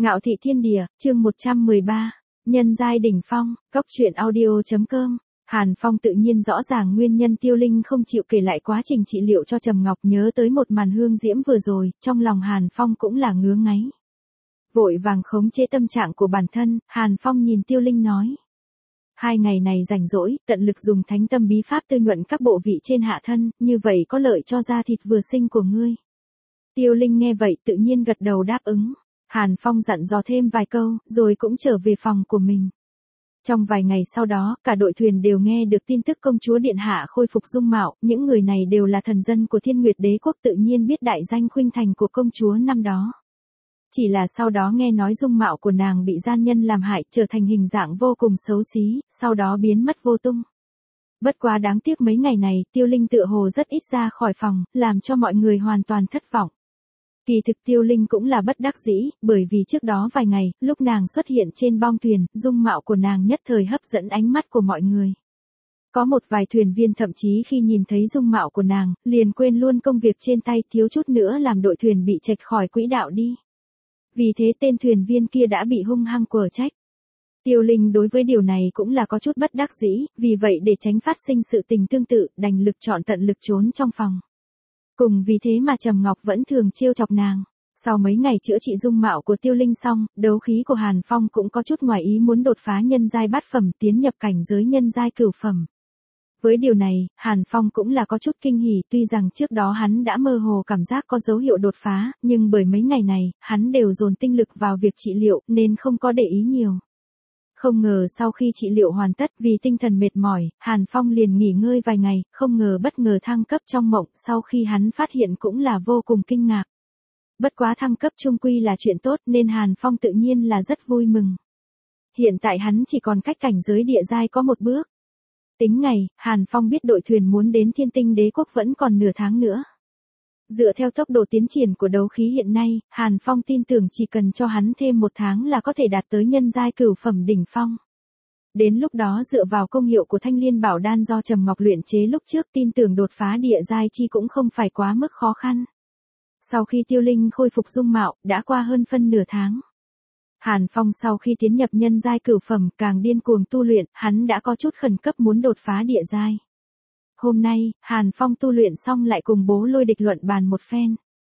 Ngạo thị thiên địa, chương 113, nhân giai đỉnh phong, cốc truyện audio.com. Hàn Phong tự nhiên rõ ràng nguyên nhân Tiêu Linh không chịu kể lại quá trình trị liệu cho Trầm Ngọc, nhớ tới một màn hương diễm vừa rồi, trong lòng Hàn Phong cũng là ngứa ngáy. Vội vàng khống chế tâm trạng của bản thân, Hàn Phong nhìn Tiêu Linh nói. 2 ngày này rảnh rỗi, tận lực dùng thánh tâm bí pháp tư nhuận các bộ vị trên hạ thân, như vậy có lợi cho da thịt vừa sinh của ngươi. Tiêu Linh nghe vậy tự nhiên gật đầu đáp ứng. Hàn Phong dặn dò thêm vài câu, rồi cũng trở về phòng của mình. Trong vài ngày sau đó, cả đội thuyền đều nghe được tin tức công chúa Điện Hạ khôi phục dung mạo, những người này đều là thần dân của Thiên Nguyệt Đế Quốc, tự nhiên biết đại danh khuynh thành của công chúa năm đó. Chỉ là sau đó nghe nói dung mạo của nàng bị gian nhân làm hại, trở thành hình dạng vô cùng xấu xí, sau đó biến mất vô tung. Bất quá đáng tiếc mấy ngày này, Tiêu Linh tựa hồ rất ít ra khỏi phòng, làm cho mọi người hoàn toàn thất vọng. Kỳ thực Tiêu Linh cũng là bất đắc dĩ, bởi vì trước đó vài ngày, lúc nàng xuất hiện trên bong thuyền, dung mạo của nàng nhất thời hấp dẫn ánh mắt của mọi người. Có một vài thuyền viên thậm chí khi nhìn thấy dung mạo của nàng, liền quên luôn công việc trên tay, thiếu chút nữa làm đội thuyền bị chệch khỏi quỹ đạo đi. Vì thế tên thuyền viên kia đã bị hung hăng quở trách. Tiêu Linh đối với điều này cũng là có chút bất đắc dĩ, vì vậy để tránh phát sinh sự tình tương tự, đành lực chọn tận lực trốn trong phòng. Cùng vì thế mà Trầm Ngọc vẫn thường trêu chọc nàng. Sau mấy ngày chữa trị dung mạo của Tiêu Linh xong, đấu khí của Hàn Phong cũng có chút ngoài ý muốn đột phá nhân giai bát phẩm, tiến nhập cảnh giới nhân giai cửu phẩm. Với điều này, Hàn Phong cũng là có chút kinh hỉ, tuy rằng trước đó hắn đã mơ hồ cảm giác có dấu hiệu đột phá, nhưng bởi mấy ngày này, hắn đều dồn tinh lực vào việc trị liệu, nên không có để ý nhiều. Không ngờ sau khi trị liệu hoàn tất, vì tinh thần mệt mỏi, Hàn Phong liền nghỉ ngơi vài ngày, không ngờ bất ngờ thăng cấp trong mộng, sau khi hắn phát hiện cũng là vô cùng kinh ngạc. Bất quá thăng cấp chung quy là chuyện tốt nên Hàn Phong tự nhiên là rất vui mừng. Hiện tại hắn chỉ còn cách cảnh giới địa giai có một bước. Tính ngày, Hàn Phong biết đội thuyền muốn đến Thiên Tinh Đế Quốc vẫn còn nửa tháng nữa. Dựa theo tốc độ tiến triển của đấu khí hiện nay, Hàn Phong tin tưởng chỉ cần cho hắn thêm 1 tháng là có thể đạt tới nhân giai cửu phẩm đỉnh phong. Đến lúc đó dựa vào công hiệu của Thanh Liên Bảo Đan do Trầm Ngọc luyện chế lúc trước, tin tưởng đột phá địa giai chi cũng không phải quá mức khó khăn. Sau khi Tiêu Linh khôi phục dung mạo, đã qua hơn phân nửa tháng. Hàn Phong sau khi tiến nhập nhân giai cửu phẩm càng điên cuồng tu luyện, hắn đã có chút khẩn cấp muốn đột phá địa giai. Hôm nay, Hàn Phong tu luyện xong lại cùng Bố Lôi Địch luận bàn một phen.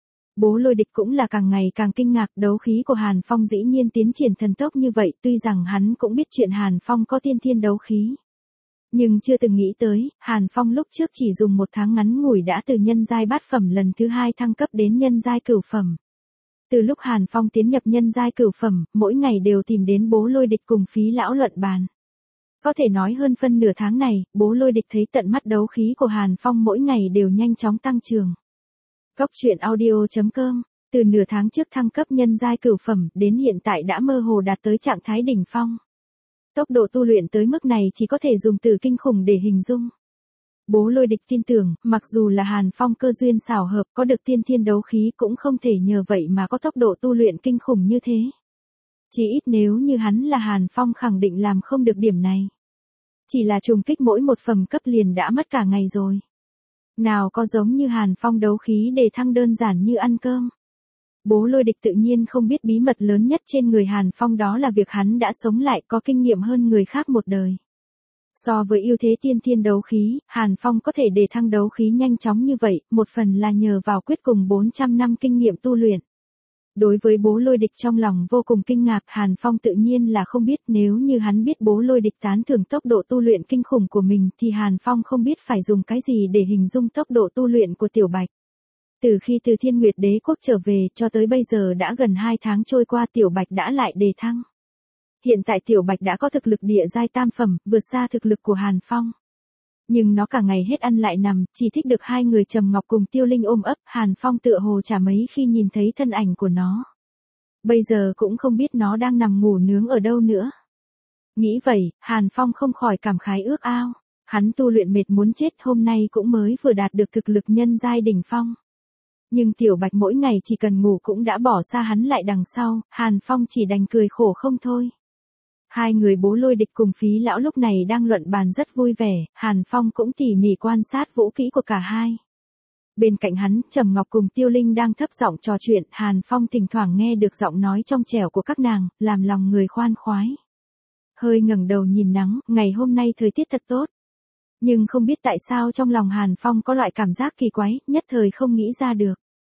Bố Lôi Địch cũng là càng ngày càng kinh ngạc, đấu khí của Hàn Phong dĩ nhiên tiến triển thần tốc như vậy, tuy rằng hắn cũng biết chuyện Hàn Phong có tiên thiên đấu khí. Nhưng chưa từng nghĩ tới, Hàn Phong lúc trước chỉ dùng 1 tháng ngắn ngủi đã từ nhân giai bát phẩm lần thứ 2 thăng cấp đến nhân giai cửu phẩm. Từ lúc Hàn Phong tiến nhập nhân giai cửu phẩm, mỗi ngày đều tìm đến Bố Lôi Địch cùng Phí Lão luận bàn. Có thể nói hơn phân nửa tháng này, Bố Lôi Địch thấy tận mắt đấu khí của Hàn Phong mỗi ngày đều nhanh chóng tăng trưởng. Cốc truyện audio.com, từ nửa tháng trước thăng cấp nhân giai cửu phẩm đến hiện tại đã mơ hồ đạt tới trạng thái đỉnh phong. Tốc độ tu luyện tới mức này chỉ có thể dùng từ kinh khủng để hình dung. Bố Lôi Địch tin tưởng, mặc dù là Hàn Phong cơ duyên xảo hợp có được tiên thiên đấu khí cũng không thể nhờ vậy mà có tốc độ tu luyện kinh khủng như thế. Chỉ ít nếu như hắn là Hàn Phong khẳng định làm không được điểm này. Chỉ là trùng kích mỗi một phẩm cấp liền đã mất cả ngày rồi. Nào có giống như Hàn Phong đấu khí để thăng đơn giản như ăn cơm. Bố Lôi Địch tự nhiên không biết bí mật lớn nhất trên người Hàn Phong, đó là việc hắn đã sống lại, có kinh nghiệm hơn người khác một đời. So với ưu thế tiên thiên đấu khí, Hàn Phong có thể để thăng đấu khí nhanh chóng như vậy, một phần là nhờ vào quyết cùng 400 năm kinh nghiệm tu luyện. Đối với Bố Lôi Địch trong lòng vô cùng kinh ngạc, Hàn Phong tự nhiên là không biết, nếu như hắn biết Bố Lôi Địch tán thưởng tốc độ tu luyện kinh khủng của mình thì Hàn Phong không biết phải dùng cái gì để hình dung tốc độ tu luyện của Tiểu Bạch. Từ khi từ Thiên Nguyệt Đế Quốc trở về cho tới bây giờ đã gần 2 tháng trôi qua, Tiểu Bạch đã lại đề thăng. Hiện tại Tiểu Bạch đã có thực lực địa giai tam phẩm, vượt xa thực lực của Hàn Phong. Nhưng nó cả ngày hết ăn lại nằm, chỉ thích được 2 người Trầm Ngọc cùng Tiêu Linh ôm ấp, Hàn Phong tựa hồ chả mấy khi nhìn thấy thân ảnh của nó. Bây giờ cũng không biết nó đang nằm ngủ nướng ở đâu nữa. Nghĩ vậy, Hàn Phong không khỏi cảm khái ước ao. Hắn tu luyện mệt muốn chết, hôm nay cũng mới vừa đạt được thực lực nhân giai đỉnh phong. Nhưng Tiểu Bạch mỗi ngày chỉ cần ngủ cũng đã bỏ xa hắn lại đằng sau, Hàn Phong chỉ đành cười khổ không thôi. 2 người Bố Lôi Địch cùng Phí Lão lúc này đang luận bàn rất vui vẻ, Hàn Phong cũng tỉ mỉ quan sát vũ kỹ của cả hai. Bên cạnh hắn, Trầm Ngọc cùng Tiêu Linh đang thấp giọng trò chuyện, Hàn Phong thỉnh thoảng nghe được giọng nói trong trẻo của các nàng, làm lòng người khoan khoái. Hơi ngẩng đầu nhìn nắng, ngày hôm nay thời tiết thật tốt. Nhưng không biết tại sao trong lòng Hàn Phong có loại cảm giác kỳ quái, nhất thời không nghĩ ra được.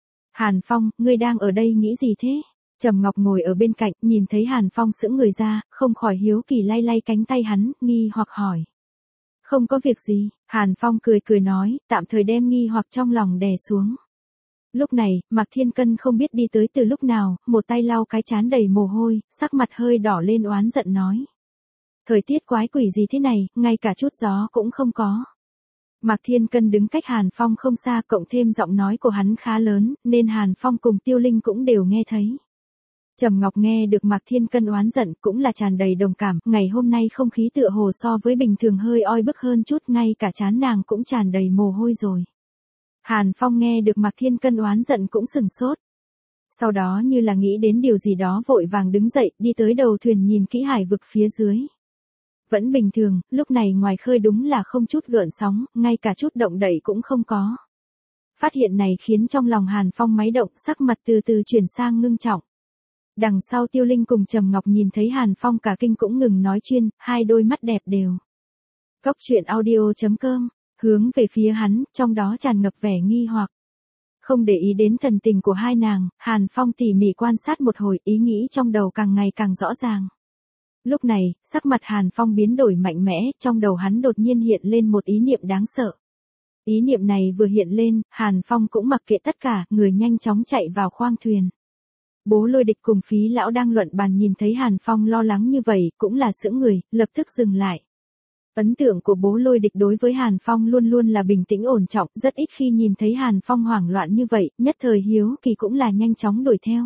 Hàn Phong, ngươi đang ở đây nghĩ gì thế? Trầm Ngọc ngồi ở bên cạnh, nhìn thấy Hàn Phong sững người ra, không khỏi hiếu kỳ lay lay cánh tay hắn, nghi hoặc hỏi. Không có việc gì, Hàn Phong cười cười nói, tạm thời đem nghi hoặc trong lòng đè xuống. Lúc này, Mạc Thiên Cân không biết đi tới từ lúc nào, một tay lau cái trán đầy mồ hôi, sắc mặt hơi đỏ lên oán giận nói. Thời tiết quái quỷ gì thế này, ngay cả chút gió cũng không có. Mạc Thiên Cân đứng cách Hàn Phong không xa, cộng thêm giọng nói của hắn khá lớn, nên Hàn Phong cùng Tiêu Linh cũng đều nghe thấy. Trầm Ngọc nghe được Mạc Thiên Cân oán giận cũng là tràn đầy đồng cảm, ngày hôm nay không khí tựa hồ so với bình thường hơi oi bức hơn chút, ngay cả trán nàng cũng tràn đầy mồ hôi rồi. Hàn Phong nghe được Mạc Thiên Cân oán giận cũng sừng sốt. Sau đó như là nghĩ đến điều gì đó vội vàng đứng dậy, đi tới đầu thuyền nhìn kỹ hải vực phía dưới. Vẫn bình thường, lúc này ngoài khơi đúng là không chút gợn sóng, ngay cả chút động đậy cũng không có. Phát hiện này khiến trong lòng Hàn Phong máy động, sắc mặt từ từ chuyển sang ngưng trọng. Đằng sau Tiêu Linh cùng Trầm Ngọc nhìn thấy Hàn Phong cả kinh cũng ngừng nói chuyên, hai đôi mắt đẹp đều. Cốc truyện audio.com, hướng về phía hắn, trong đó tràn ngập vẻ nghi hoặc. Không để ý đến thần tình của hai nàng, Hàn Phong tỉ mỉ quan sát một hồi, ý nghĩ trong đầu càng ngày càng rõ ràng. Lúc này, sắc mặt Hàn Phong biến đổi mạnh mẽ, trong đầu hắn đột nhiên hiện lên một ý niệm đáng sợ. Ý niệm này vừa hiện lên, Hàn Phong cũng mặc kệ tất cả, người nhanh chóng chạy vào khoang thuyền. Bố Lôi Địch cùng Phí Lão đang luận bàn nhìn thấy Hàn Phong lo lắng như vậy, cũng là sững người, lập tức dừng lại. Ấn tượng của Bố Lôi Địch đối với Hàn Phong luôn luôn là bình tĩnh ổn trọng, rất ít khi nhìn thấy Hàn Phong hoảng loạn như vậy, nhất thời hiếu kỳ cũng là nhanh chóng đuổi theo.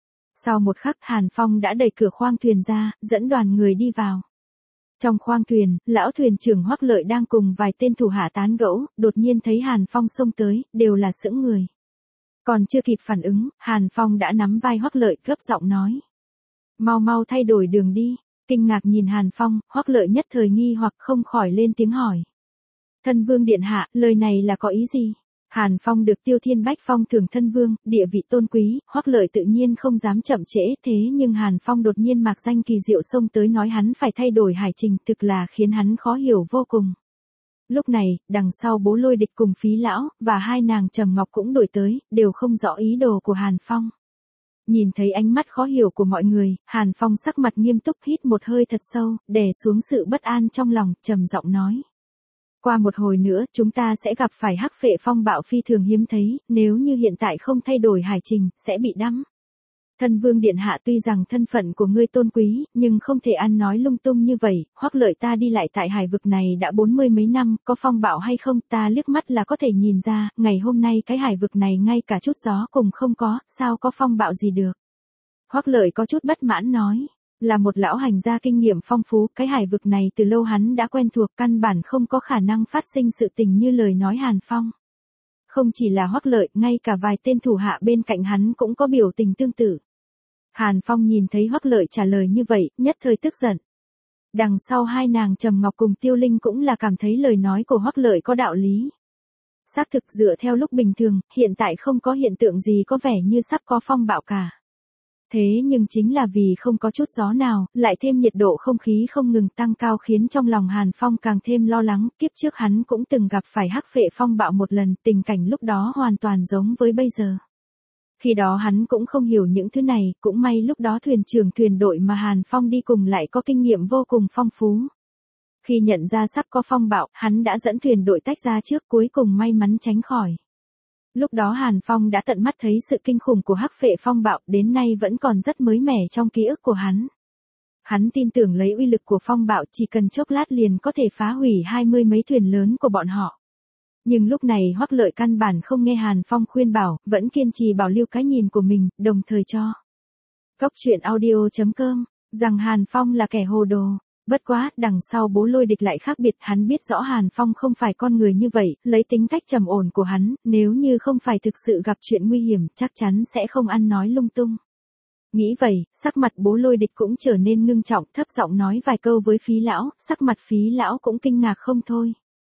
Sau một khắc Hàn Phong đã đẩy cửa khoang thuyền ra, dẫn đoàn người đi vào. Trong khoang thuyền, lão thuyền trưởng Hoắc Lợi đang cùng vài tên thủ hạ tán gẫu, đột nhiên thấy Hàn Phong xông tới, đều là sững người. Còn chưa kịp phản ứng, Hàn Phong đã nắm vai Hoắc Lợi gấp giọng nói. Mau mau thay đổi đường đi. Kinh ngạc nhìn Hàn Phong, Hoắc Lợi nhất thời nghi hoặc không khỏi lên tiếng hỏi. Thân vương điện hạ, lời này là có ý gì? Hàn Phong được Tiêu Thiên Bách phong thưởng thân vương, địa vị tôn quý, Hoắc Lợi tự nhiên không dám chậm trễ, thế nhưng Hàn Phong đột nhiên mạc danh kỳ diệu xông tới nói hắn phải thay đổi hải trình, thực là khiến hắn khó hiểu vô cùng. Lúc này, đằng sau Bố Lôi Địch cùng Phí Lão, và hai nàng Trầm Ngọc cũng đổi tới, đều không rõ ý đồ của Hàn Phong. Nhìn thấy ánh mắt khó hiểu của mọi người, Hàn Phong sắc mặt nghiêm túc hít một hơi thật sâu, đè xuống sự bất an trong lòng, trầm giọng nói. Qua một hồi nữa, chúng ta sẽ gặp phải hắc phệ phong bạo phi thường hiếm thấy, nếu như hiện tại không thay đổi hải trình, sẽ bị đắm. Thân vương điện hạ tuy rằng thân phận của ngươi tôn quý, nhưng không thể ăn nói lung tung như vậy, Hoắc Lợi ta đi lại tại hải vực này đã 40 mấy năm, có phong bạo hay không, ta liếc mắt là có thể nhìn ra, ngày hôm nay cái hải vực này ngay cả chút gió cùng không có, sao có phong bạo gì được. Hoắc Lợi có chút bất mãn nói, là một lão hành gia kinh nghiệm phong phú, cái hải vực này từ lâu hắn đã quen thuộc, căn bản không có khả năng phát sinh sự tình như lời nói Hàn Phong. Không chỉ là Hoắc Lợi, ngay cả vài tên thủ hạ bên cạnh hắn cũng có biểu tình tương tự. Hàn Phong nhìn thấy Hoắc Lợi trả lời như vậy, nhất thời tức giận. Đằng sau hai nàng Trầm Ngọc cùng Tiêu Linh cũng là cảm thấy lời nói của Hoắc Lợi có đạo lý. Xác thực dựa theo lúc bình thường, hiện tại không có hiện tượng gì có vẻ như sắp có phong bạo cả. Thế nhưng chính là vì không có chút gió nào, lại thêm nhiệt độ không khí không ngừng tăng cao khiến trong lòng Hàn Phong càng thêm lo lắng, kiếp trước hắn cũng từng gặp phải hắc phệ phong bạo một lần, tình cảnh lúc đó hoàn toàn giống với bây giờ. Khi đó hắn cũng không hiểu những thứ này, cũng may lúc đó thuyền trưởng thuyền đội mà Hàn Phong đi cùng lại có kinh nghiệm vô cùng phong phú. Khi nhận ra sắp có phong bạo, hắn đã dẫn thuyền đội tách ra trước, cuối cùng may mắn tránh khỏi. Lúc đó Hàn Phong đã tận mắt thấy sự kinh khủng của hắc phệ phong bạo, đến nay vẫn còn rất mới mẻ trong ký ức của hắn. Hắn tin tưởng lấy uy lực của phong bạo chỉ cần chốc lát liền có thể phá hủy 20 mấy thuyền lớn của bọn họ. Nhưng lúc này Hoắc Lợi căn bản không nghe Hàn Phong khuyên bảo, vẫn kiên trì bảo lưu cái nhìn của mình, đồng thời cho. Cốc truyện audio.com, rằng Hàn Phong là kẻ hồ đồ. Bất quá, đằng sau Bố Lôi Địch lại khác biệt, hắn biết rõ Hàn Phong không phải con người như vậy, lấy tính cách trầm ổn của hắn, nếu như không phải thực sự gặp chuyện nguy hiểm, chắc chắn sẽ không ăn nói lung tung. Nghĩ vậy, sắc mặt Bố Lôi Địch cũng trở nên ngưng trọng, thấp giọng nói vài câu với Phí Lão, sắc mặt Phí Lão cũng kinh ngạc không thôi.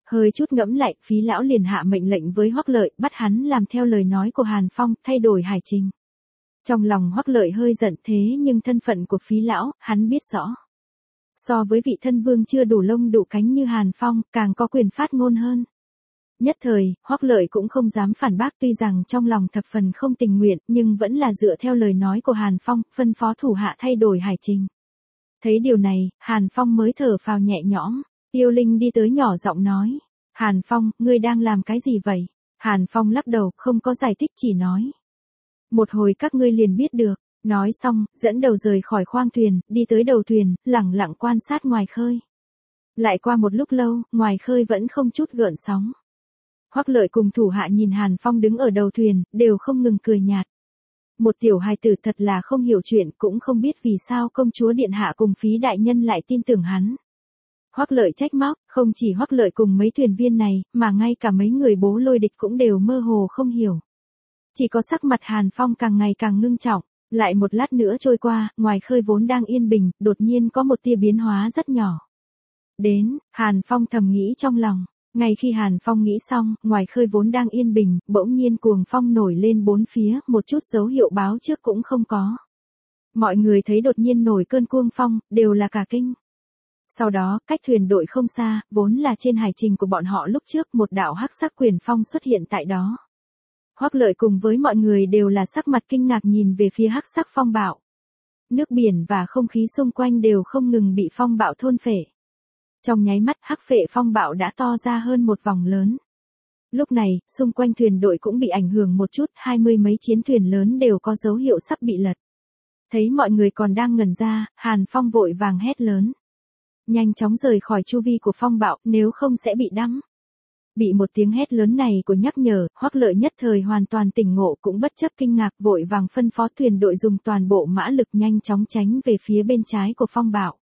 Hơi chút ngẫm lại, Phí lão liền hạ mệnh lệnh với Hoắc Lợi, bắt hắn làm theo lời nói của Hàn Phong, thay đổi hải trình. Trong lòng Hoắc Lợi hơi giận, thế nhưng thân phận của Phí lão, hắn biết rõ. So với vị thân vương chưa đủ lông đủ cánh như Hàn Phong, càng có quyền phát ngôn hơn. Nhất thời, Hoắc Lợi cũng không dám phản bác, tuy rằng trong lòng thập phần không tình nguyện, nhưng vẫn là dựa theo lời nói của Hàn Phong, phân phó thủ hạ thay đổi hải trình. Thấy điều này, Hàn Phong mới thở phào nhẹ nhõm. Tiêu Linh đi tới nhỏ giọng nói. Hàn Phong, ngươi đang làm cái gì vậy? Hàn Phong lắc đầu, không có giải thích, chỉ nói. Một hồi các ngươi liền biết được. Nói xong, dẫn đầu rời khỏi khoang thuyền, đi tới đầu thuyền, lẳng lặng quan sát ngoài khơi. Lại qua một lúc lâu, ngoài khơi vẫn không chút gợn sóng. Hoắc Lợi cùng thủ hạ nhìn Hàn Phong đứng ở đầu thuyền, đều không ngừng cười nhạt. Một tiểu hài tử thật là không hiểu chuyện, cũng không biết vì sao công chúa điện hạ cùng Phí đại nhân lại tin tưởng hắn. Hoắc Lợi trách móc, không chỉ Hoắc Lợi cùng mấy thuyền viên này, mà ngay cả mấy người Bố Lôi Địch cũng đều mơ hồ không hiểu. Chỉ có sắc mặt Hàn Phong càng ngày càng ngưng trọng. Lại một lát nữa trôi qua, ngoài khơi vốn đang yên bình, đột nhiên có một tia biến hóa rất nhỏ. Đến, Hàn Phong thầm nghĩ trong lòng. Ngay khi Hàn Phong nghĩ xong, ngoài khơi vốn đang yên bình, bỗng nhiên cuồng phong nổi lên bốn phía, một chút dấu hiệu báo trước cũng không có. Mọi người thấy đột nhiên nổi cơn cuồng phong, đều là cả kinh. Sau đó, cách thuyền đội không xa, vốn là trên hải trình của bọn họ lúc trước, một đạo hắc sắc quyền phong xuất hiện tại đó. Hoắc Lợi cùng với mọi người đều là sắc mặt kinh ngạc nhìn về phía hắc sắc phong bạo. Nước biển và không khí xung quanh đều không ngừng bị phong bạo thôn phệ. Trong nháy mắt, hắc phệ phong bạo đã to ra hơn một vòng lớn. Lúc này, xung quanh thuyền đội cũng bị ảnh hưởng một chút, 20 mấy chiến thuyền lớn đều có dấu hiệu sắp bị lật. Thấy mọi người còn đang ngẩn ra, Hàn Phong vội vàng hét lớn. Nhanh chóng rời khỏi chu vi của phong bạo, nếu không sẽ bị đắm. Bị một tiếng hét lớn này của nhắc nhở, Hoắc Lợi nhất thời hoàn toàn tỉnh ngộ, cũng bất chấp kinh ngạc, vội vàng phân phó thuyền đội dùng toàn bộ mã lực nhanh chóng tránh về phía bên trái của phong bạo.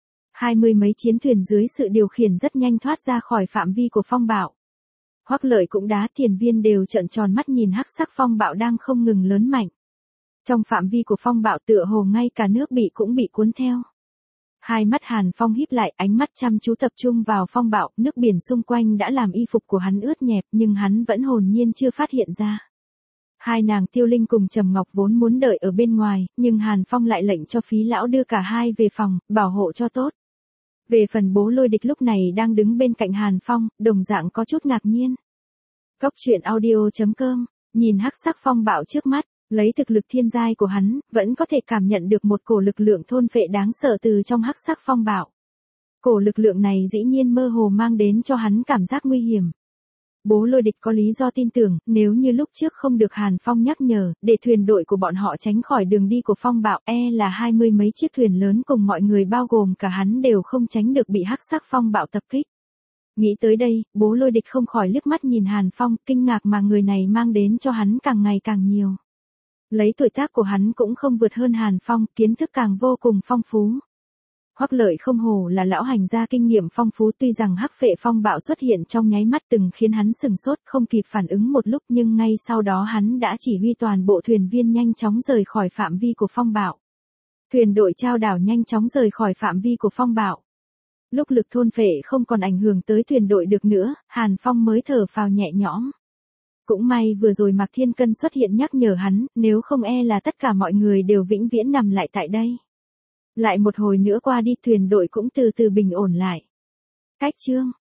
20 mấy chiến thuyền dưới sự điều khiển rất nhanh thoát ra khỏi phạm vi của phong bạo. Hoắc Lợi cũng đá, thuyền viên đều trợn tròn mắt nhìn hắc sắc phong bạo đang không ngừng lớn mạnh. Trong phạm vi của phong bạo tựa hồ ngay cả nước bị cũng bị cuốn theo. Hai mắt Hàn Phong híp lại, ánh mắt chăm chú tập trung vào phong bạo, nước biển xung quanh đã làm y phục của hắn ướt nhẹp, nhưng hắn vẫn hồn nhiên chưa phát hiện ra. Hai nàng Tiêu Linh cùng Trầm Ngọc vốn muốn đợi ở bên ngoài, nhưng Hàn Phong lại lệnh cho Phí lão đưa cả hai về phòng, bảo hộ cho tốt. Về phần Bố Lôi Địch lúc này đang đứng bên cạnh Hàn Phong, đồng dạng có chút ngạc nhiên. Cốc truyện audio.com, nhìn hắc sắc phong bạo trước mắt. Lấy thực lực thiên giai của hắn, vẫn có thể cảm nhận được một cổ lực lượng thôn phệ đáng sợ từ trong hắc sắc phong bạo. Cổ lực lượng này dĩ nhiên mơ hồ mang đến cho hắn cảm giác nguy hiểm. Bố Lôi Địch có lý do tin tưởng, nếu như lúc trước không được Hàn Phong nhắc nhở, để thuyền đội của bọn họ tránh khỏi đường đi của phong bạo, là 20 mấy chiếc thuyền lớn cùng mọi người bao gồm cả hắn đều không tránh được bị hắc sắc phong bạo tập kích. Nghĩ tới đây, Bố Lôi Địch không khỏi liếc mắt nhìn Hàn Phong, kinh ngạc mà người này mang đến cho hắn càng ngày càng nhiều. Lấy tuổi tác của hắn cũng không vượt hơn Hàn Phong, kiến thức càng vô cùng phong phú. Hoắc Lợi không hổ là lão hành gia kinh nghiệm phong phú, tuy rằng hắc phệ phong bạo xuất hiện trong nháy mắt từng khiến hắn sừng sốt không kịp phản ứng một lúc, nhưng ngay sau đó hắn đã chỉ huy toàn bộ thuyền viên nhanh chóng rời khỏi phạm vi của phong bạo. Thuyền đội trao đảo nhanh chóng rời khỏi phạm vi của phong bạo. Lúc lực thôn phệ không còn ảnh hưởng tới thuyền đội được nữa, Hàn Phong mới thở phào nhẹ nhõm. Cũng may vừa rồi Mạc Thiên Cân xuất hiện nhắc nhở hắn, nếu không là tất cả mọi người đều vĩnh viễn nằm lại tại đây. Lại một hồi nữa qua đi, thuyền đội cũng từ từ bình ổn lại. Cách chương